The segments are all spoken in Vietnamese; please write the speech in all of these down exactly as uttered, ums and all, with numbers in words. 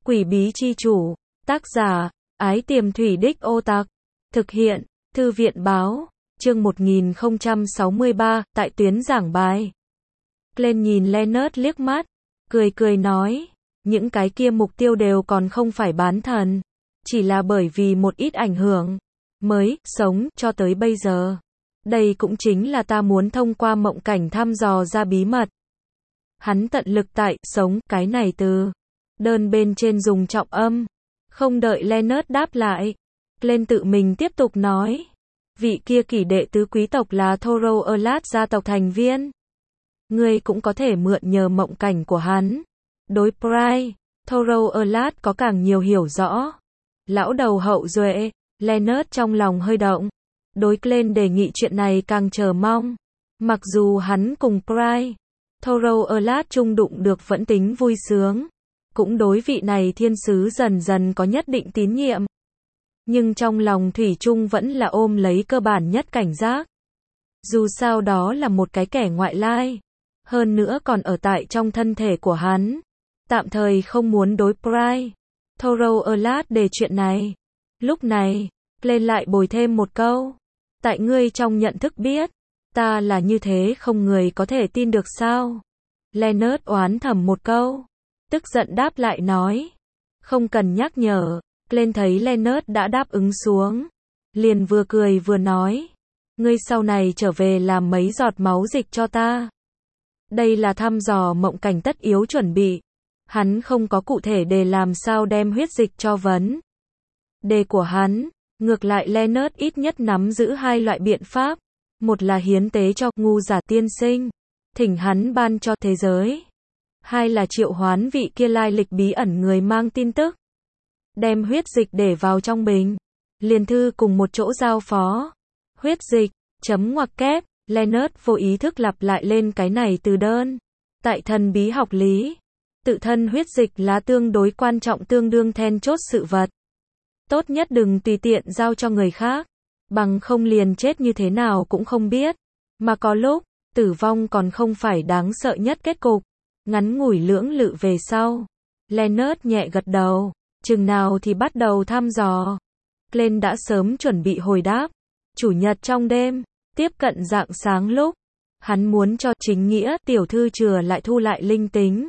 Quỷ bí chi chủ. Tác giả, Ái Tiềm Thủy Đích Ô Tạc. Thực hiện, Thư viện báo. Chương một nghìn không trăm sáu mươi ba, tại tuyến giảng bài. Glenn nhìn Leonard liếc mắt, cười cười nói, những cái kia mục tiêu đều còn không phải bán thần, chỉ là bởi vì một ít ảnh hưởng mới sống cho tới bây giờ. Đây cũng chính là ta muốn thông qua mộng cảnh thăm dò ra bí mật. Hắn tận lực tại sống cái này từ đơn bên trên dùng trọng âm. Không đợi Leonard đáp lại, Glenn tự mình tiếp tục nói, vị kia kỷ đệ tứ quý tộc là Thoro Erlat gia tộc thành viên. Ngươi cũng có thể mượn nhờ mộng cảnh của hắn. Đối Pride, Thoro Erlat có càng nhiều hiểu rõ. Lão đầu hậu duệ, Leonard trong lòng hơi động. Đối Glenn đề nghị chuyện này càng chờ mong. Mặc dù hắn cùng Pride, Thoro Erlat chung đụng được vẫn tính vui sướng. Cũng đối vị này thiên sứ dần dần có nhất định tín nhiệm. Nhưng trong lòng thủy chung vẫn là ôm lấy cơ bản nhất cảnh giác. Dù sao đó là một cái kẻ ngoại lai. Hơn nữa còn ở tại trong thân thể của hắn. Tạm thời không muốn đối Pride, Thoro Erlat đề chuyện này. Lúc này, lên lại bồi thêm một câu. Tại ngươi trong nhận thức biết, ta là như thế không người có thể tin được sao? Leonard oán thầm một câu. Tức giận đáp lại nói. Không cần nhắc nhở. Glenn thấy Leonard đã đáp ứng xuống. Liền vừa cười vừa nói. Ngươi sau này trở về làm mấy giọt máu dịch cho ta. Đây là thăm dò mộng cảnh tất yếu chuẩn bị. Hắn không có cụ thể để làm sao đem huyết dịch cho vấn đề của hắn. Ngược lại Leonard ít nhất nắm giữ hai loại biện pháp. Một là hiến tế cho ngu giả tiên sinh. Thỉnh hắn ban cho thế giới. Hai là triệu hoán vị kia lai lịch bí ẩn người mang tin tức. Đem huyết dịch để vào trong bình. Liền thư cùng một chỗ giao phó. Huyết dịch, chấm ngoặc kép, Leonard vô ý thức lặp lại lên cái này từ đơn. Tại thần bí học lý, tự thân huyết dịch là tương đối quan trọng tương đương then chốt sự vật. Tốt nhất đừng tùy tiện giao cho người khác. Bằng không liền chết như thế nào cũng không biết. Mà có lúc, tử vong còn không phải đáng sợ nhất kết cục. Ngắn ngủi lưỡng lự về sau. Leonard nhẹ gật đầu. Chừng nào thì bắt đầu thăm dò. Glenn đã sớm chuẩn bị hồi đáp. Chủ nhật trong đêm, tiếp cận rạng sáng lúc. Hắn muốn cho chính nghĩa tiểu thư chừa lại thu lại linh tính.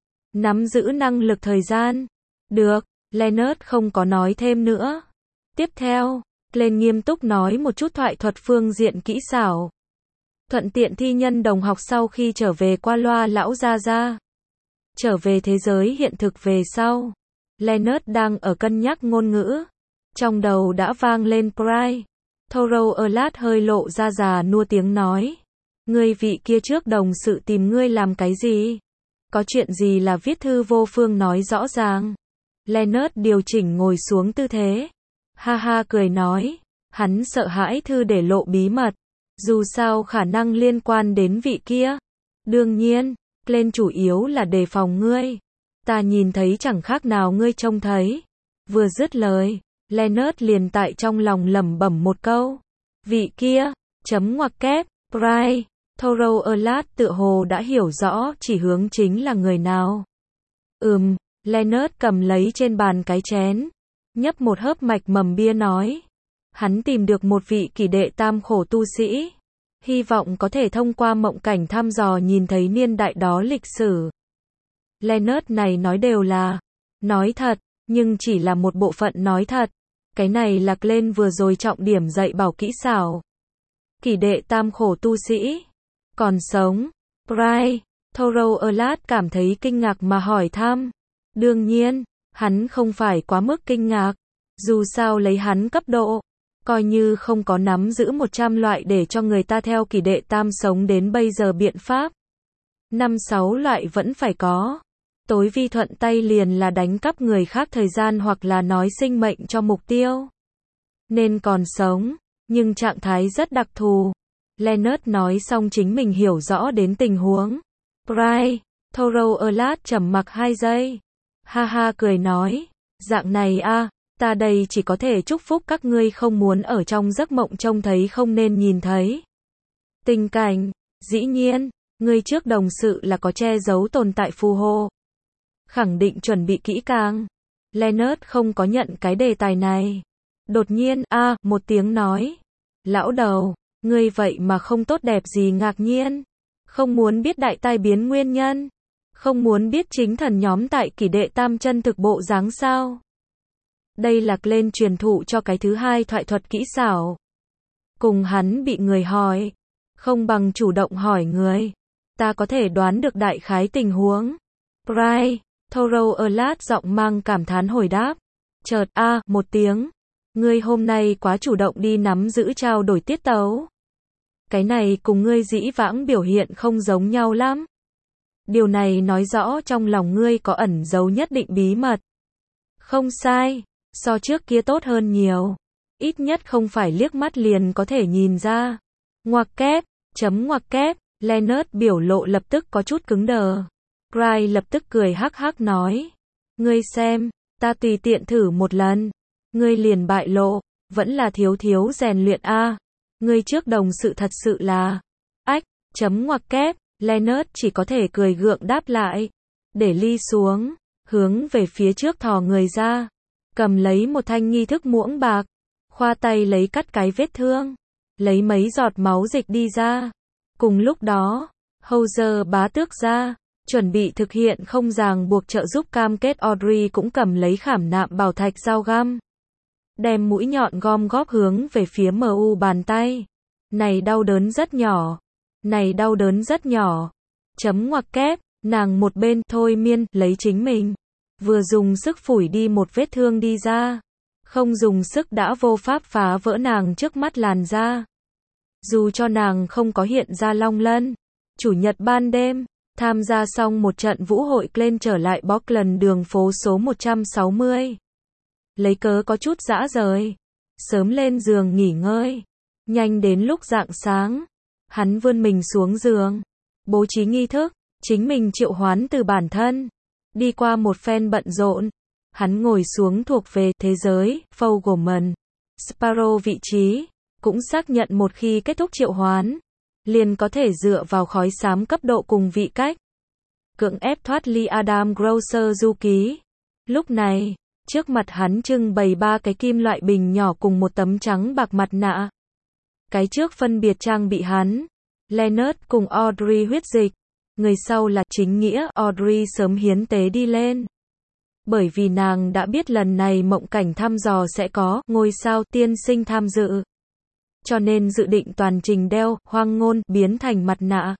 Nắm giữ năng lực thời gian. Được, Leonard không có nói thêm nữa. Tiếp theo, Glenn nghiêm túc nói một chút thoại thuật phương diện kỹ xảo. Thuận tiện thi nhân đồng học sau khi trở về qua loa lão gia gia. Trở về thế giới hiện thực về sau. Leonard đang ở cân nhắc ngôn ngữ. Trong đầu đã vang lên Pride. Thoro Erlat hơi lộ ra già nua tiếng nói. Ngươi vị kia trước đồng sự tìm ngươi làm cái gì? Có chuyện gì là viết thư vô phương nói rõ ràng. Leonard điều chỉnh ngồi xuống tư thế. Ha ha cười nói. Hắn sợ hãi thư để lộ bí mật. Dù sao khả năng liên quan đến vị kia. Đương nhiên, Glenn chủ yếu là đề phòng ngươi. Ta nhìn thấy chẳng khác nào ngươi trông thấy. Vừa dứt lời, Leonard liền tại trong lòng lẩm bẩm một câu. Vị kia, chấm ngoặc kép, Pride, Thoro Erlat tựa hồ đã hiểu rõ chỉ hướng chính là người nào. Ừm, Leonard cầm lấy trên bàn cái chén. Nhấp một hớp mạch mầm bia nói. Hắn tìm được một vị kỷ đệ tam khổ tu sĩ. Hy vọng có thể thông qua mộng cảnh thăm dò nhìn thấy niên đại đó lịch sử. Leonard này nói đều là nói thật, nhưng chỉ là một bộ phận nói thật. Cái này là Glenn vừa rồi trọng điểm dạy bảo kỹ xảo. Kỷ đệ tam khổ tu sĩ. Còn sống. Pride. Thoro Erlat cảm thấy kinh ngạc mà hỏi thăm. Đương nhiên, hắn không phải quá mức kinh ngạc. Dù sao lấy hắn cấp độ. Coi như không có nắm giữ một trăm loại để cho người ta theo kỷ đệ tam sống đến bây giờ biện pháp. Năm sáu loại vẫn phải có. Tối vi thuận tay liền là đánh cắp người khác thời gian hoặc là nói sinh mệnh cho mục tiêu. Nên còn sống, nhưng trạng thái rất đặc thù. Leonard nói xong chính mình hiểu rõ đến tình huống. Pride, Thoro Erlat trầm mặc hai giây. Ha ha cười nói, dạng này a, ta đây chỉ có thể chúc phúc các ngươi không muốn ở trong giấc mộng trông thấy không nên nhìn thấy. Tình cảnh, dĩ nhiên, ngươi trước đồng sự là có che giấu tồn tại phù hộ. Khẳng định chuẩn bị kỹ càng. Leonard không có nhận cái đề tài này. Đột nhiên, a, à, một tiếng nói. Lão đầu, ngươi vậy mà không tốt đẹp gì ngạc nhiên. Không muốn biết đại tai biến nguyên nhân. Không muốn biết chính thần nhóm tại kỷ đệ tam chân thực bộ dáng sao. Đây là Glenn truyền thụ cho cái thứ hai thoại thuật kỹ xảo. Cùng hắn bị người hỏi. Không bằng chủ động hỏi người. Ta có thể đoán được đại khái tình huống. Bry, Thorough Alert giọng mang cảm thán hồi đáp. Chợt, a, à, một tiếng. Ngươi hôm nay quá chủ động đi nắm giữ trao đổi tiết tấu. Cái này cùng ngươi dĩ vãng biểu hiện không giống nhau lắm. Điều này nói rõ trong lòng ngươi có ẩn giấu nhất định bí mật. Không sai, so trước kia tốt hơn nhiều. Ít nhất không phải liếc mắt liền có thể nhìn ra. Ngoặc kép, chấm ngoặc kép, Leonard biểu lộ lập tức có chút cứng đờ. Bry lập tức cười hắc hắc nói. Ngươi xem, ta tùy tiện thử một lần. Ngươi liền bại lộ, vẫn là thiếu thiếu rèn luyện a. Ngươi trước đồng sự thật sự là. Ách, chấm ngoặc kép, Leonard chỉ có thể cười gượng đáp lại. Để ly xuống, hướng về phía trước thò người ra. Cầm lấy một thanh nghi thức muỗng bạc. Khoa tay lấy cắt cái vết thương. Lấy mấy giọt máu dịch đi ra. Cùng lúc đó, Howzer bá tước ra. Chuẩn bị thực hiện không ràng buộc trợ giúp cam kết Audrey cũng cầm lấy khảm nạm bảo thạch dao găm. Đem mũi nhọn gom góp hướng về phía em u bàn tay. Này đau đớn rất nhỏ. Này đau đớn rất nhỏ. Chấm ngoặc kép, nàng một bên thôi miên, lấy chính mình. Vừa dùng sức phủi đi một vết thương đi ra. Không dùng sức đã vô pháp phá vỡ nàng trước mắt làn da. Dù cho nàng không có hiện ra long lân. Chủ nhật ban đêm, tham gia xong một trận vũ hội, Glenn trở lại Bockland đường phố số một trăm sáu mươi. Lấy cớ có chút dã rời. Sớm lên giường nghỉ ngơi. Nhanh đến lúc rạng sáng. Hắn vươn mình xuống giường. Bố trí nghi thức. Chính mình triệu hoán từ bản thân. Đi qua một phen bận rộn. Hắn ngồi xuống thuộc về thế giới, Fogelman. Sparrow vị trí. Cũng xác nhận một khi kết thúc triệu hoán. Liền có thể dựa vào khói xám cấp độ cùng vị cách. Cưỡng ép thoát ly Adam Grosser du ký. Lúc này, trước mặt hắn trưng bày ba cái kim loại bình nhỏ cùng một tấm trắng bạc mặt nạ. Cái trước phân biệt trang bị hắn, Leonard cùng Audrey huyết dịch. Người sau là chính nghĩa, Audrey sớm hiến tế đi lên. Bởi vì nàng đã biết lần này mộng cảnh thăm dò sẽ có ngôi sao tiên sinh tham dự. Cho nên dự định toàn trình đeo hoang ngôn biến thành mặt nạ.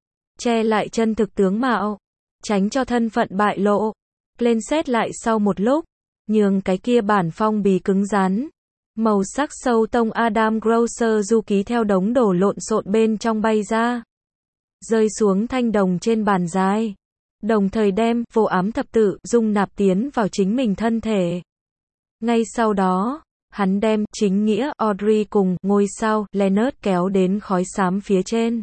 Che lại chân thực tướng mạo. Tránh cho thân phận bại lộ. Lên xét lại sau một lúc. Nhường cái kia bản phong bì cứng rắn. Màu sắc sâu tông Adam Grosser du ký theo đống đổ lộn xộn bên trong bay ra. Rơi xuống thanh đồng trên bàn dài. Đồng thời đem vô ám thập tự dung nạp tiến vào chính mình thân thể. Ngay sau đó, hắn đem chính nghĩa Audrey cùng ngôi sao Leonard kéo đến khói xám phía trên.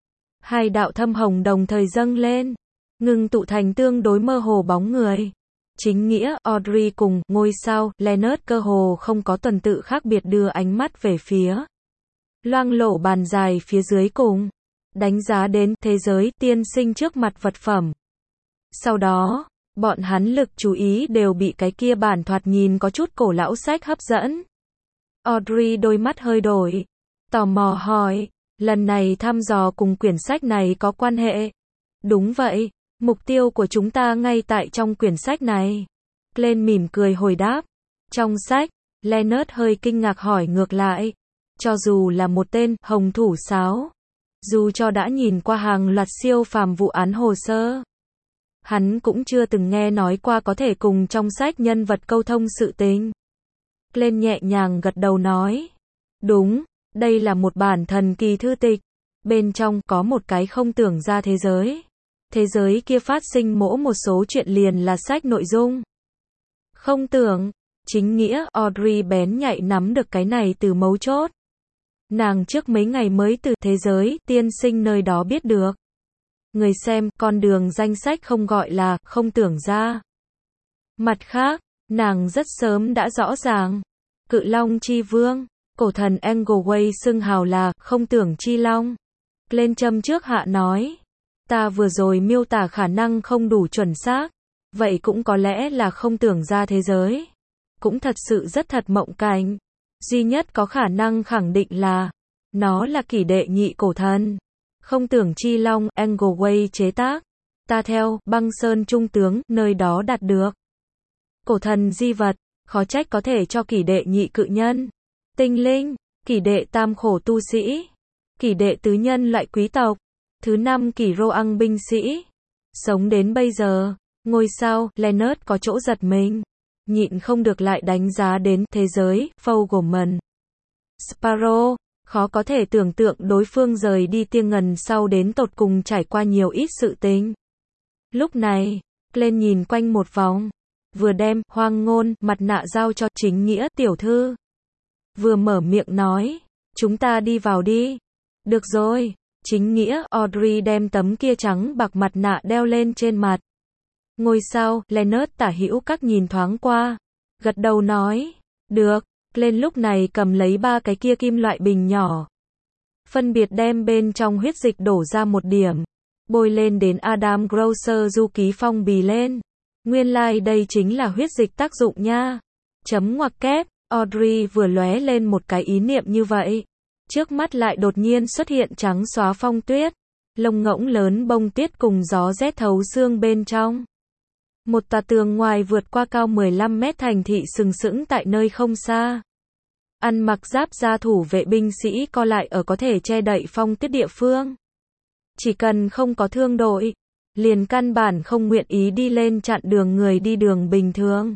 Hai đạo thâm hồng đồng thời dâng lên. Ngừng tụ thành tương đối mơ hồ bóng người. Chính nghĩa Audrey cùng ngôi sao Leonard cơ hồ không có tuần tự khác biệt đưa ánh mắt về phía loang lổ bàn dài phía dưới cùng. Đánh giá đến thế giới tiên sinh trước mặt vật phẩm. Sau đó, bọn hắn lực chú ý đều bị cái kia bản thoạt nhìn có chút cổ lão sách hấp dẫn. Audrey đôi mắt hơi đổi. Tò mò hỏi, lần này thăm dò cùng quyển sách này có quan hệ? Đúng vậy, mục tiêu của chúng ta ngay tại trong quyển sách này. Glenn mỉm cười hồi đáp. Trong sách, Leonard hơi kinh ngạc hỏi ngược lại. Cho dù là một tên hồng thủ sáo. Dù cho đã nhìn qua hàng loạt siêu phàm vụ án hồ sơ. Hắn cũng chưa từng nghe nói qua có thể cùng trong sách nhân vật câu thông sự tình. Glenn nhẹ nhàng gật đầu nói. Đúng, đây là một bản thần kỳ thư tịch. Bên trong có một cái không tưởng ra thế giới. Thế giới kia phát sinh mỗi một số chuyện liền là sách nội dung. Không tưởng, chính nghĩa Audrey bén nhạy nắm được cái này từ mấu chốt. Nàng trước mấy ngày mới từ thế giới tiên sinh nơi đó biết được. Người xem, con đường danh sách không gọi là không tưởng ra. Mặt khác, nàng rất sớm đã rõ ràng. Cự Long Chi Vương, cổ thần Engelway xưng hào là không tưởng chi long. Lên châm trước hạ nói. Ta vừa rồi miêu tả khả năng không đủ chuẩn xác. Vậy cũng có lẽ là không tưởng ra thế giới. Cũng thật sự rất thật mộng cảnh. Duy nhất có khả năng khẳng định là nó là kỷ đệ nhị cổ thần. Không tưởng chi long Engleway chế tác. Ta theo băng sơn trung tướng nơi đó đạt được. Cổ thần di vật, khó trách có thể cho kỷ đệ nhị cự nhân. Tinh linh, kỷ đệ tam khổ tu sĩ. Kỷ đệ tứ nhân loại quý tộc. Thứ năm kỷ rô ăn binh sĩ. Sống đến bây giờ, ngôi sao Leonard có chỗ giật mình. Nhịn không được lại đánh giá đến thế giới Fogelman. Sparrow, khó có thể tưởng tượng đối phương rời đi Tiên Ngần sau đến tột cùng trải qua nhiều ít sự tình. Lúc này, Glenn nhìn quanh một vòng, vừa đem hoang ngôn mặt nạ giao cho Chính Nghĩa tiểu thư. Vừa mở miệng nói, chúng ta đi vào đi. Được rồi, Chính Nghĩa Audrey đem tấm kia trắng bạc mặt nạ đeo lên trên mặt. Ngôi sao Leonard tả hữu các nhìn thoáng qua, gật đầu nói, được. Glenn lúc này cầm lấy ba cái kia kim loại bình nhỏ, phân biệt đem bên trong huyết dịch đổ ra một điểm, bôi lên đến Adam Grocer du ký phong bì lên. Nguyên lai like đây chính là huyết dịch tác dụng nha. Chấm ngoặc kép, Audrey vừa lóe lên một cái ý niệm như vậy. Trước mắt lại đột nhiên xuất hiện trắng xóa phong tuyết, lông ngỗng lớn bông tuyết cùng gió rét thấu xương bên trong. Một tòa tường ngoài vượt qua cao mười lăm mét thành thị sừng sững tại nơi không xa. Ăn mặc giáp da thủ vệ binh sĩ co lại ở có thể che đậy phong tuyết địa phương. Chỉ cần không có thương đội, liền căn bản không nguyện ý đi lên chặn đường người đi đường bình thường.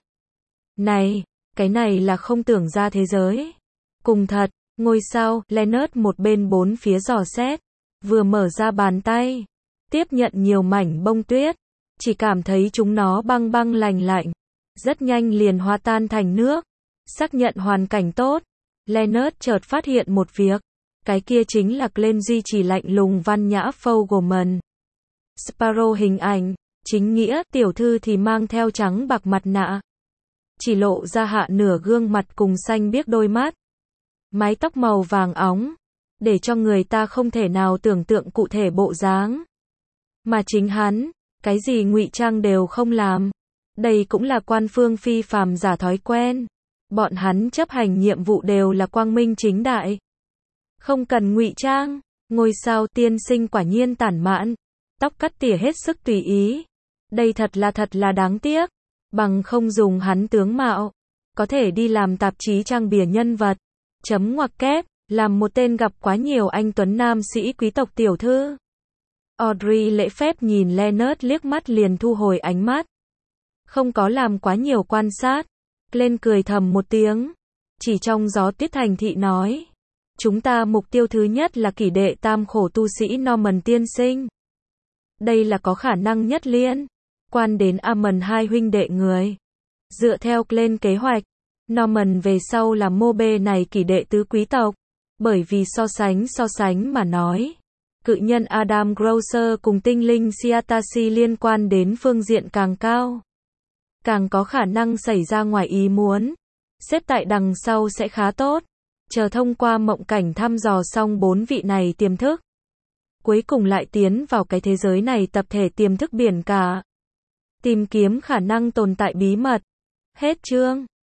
Này, cái này là không tưởng ra thế giới. Cùng thật, ngôi sao Leonard một bên bốn phía dò xét, vừa mở ra bàn tay, tiếp nhận nhiều mảnh bông tuyết. Chỉ cảm thấy chúng nó băng băng lành lạnh, rất nhanh liền hóa tan thành nước. Xác nhận hoàn cảnh tốt, Leonard chợt phát hiện một việc, cái kia chính là Glenn duy trì lạnh lùng văn nhã Fogelman. Sparrow hình ảnh, Chính Nghĩa tiểu thư thì mang theo trắng bạc mặt nạ, chỉ lộ ra hạ nửa gương mặt cùng xanh biếc đôi mắt, mái tóc màu vàng óng, để cho người ta không thể nào tưởng tượng cụ thể bộ dáng. Mà chính hắn, cái gì ngụy trang đều không làm. Đây cũng là quan phương phi phàm giả thói quen. Bọn hắn chấp hành nhiệm vụ đều là quang minh chính đại. Không cần ngụy trang. Ngôi sao tiên sinh quả nhiên tản mạn. Tóc cắt tỉa hết sức tùy ý. Đây thật là thật là đáng tiếc. Bằng không dùng hắn tướng mạo, có thể đi làm tạp chí trang bìa nhân vật. Chấm ngoặc kép, làm một tên gặp quá nhiều anh tuấn nam sĩ quý tộc tiểu thư. Audrey lễ phép nhìn Leonard liếc mắt liền thu hồi ánh mắt. Không có làm quá nhiều quan sát. Glenn cười thầm một tiếng. Chỉ trong gió tuyết thành thị nói. Chúng ta mục tiêu thứ nhất là kỷ đệ tam khổ tu sĩ Norman tiên sinh. Đây là có khả năng nhất liên quan đến Amon hai huynh đệ người. Dựa theo Glenn kế hoạch, Norman về sau là mô bê này kỷ đệ tứ quý tộc. Bởi vì so sánh so sánh mà nói, cự nhân Adam Grocer cùng tinh linh Siatasi liên quan đến phương diện càng cao, càng có khả năng xảy ra ngoài ý muốn. Xếp tại đằng sau sẽ khá tốt. Chờ thông qua mộng cảnh thăm dò xong bốn vị này tiềm thức, cuối cùng lại tiến vào cái thế giới này tập thể tiềm thức biển cả. Tìm kiếm khả năng tồn tại bí mật. Hết chương.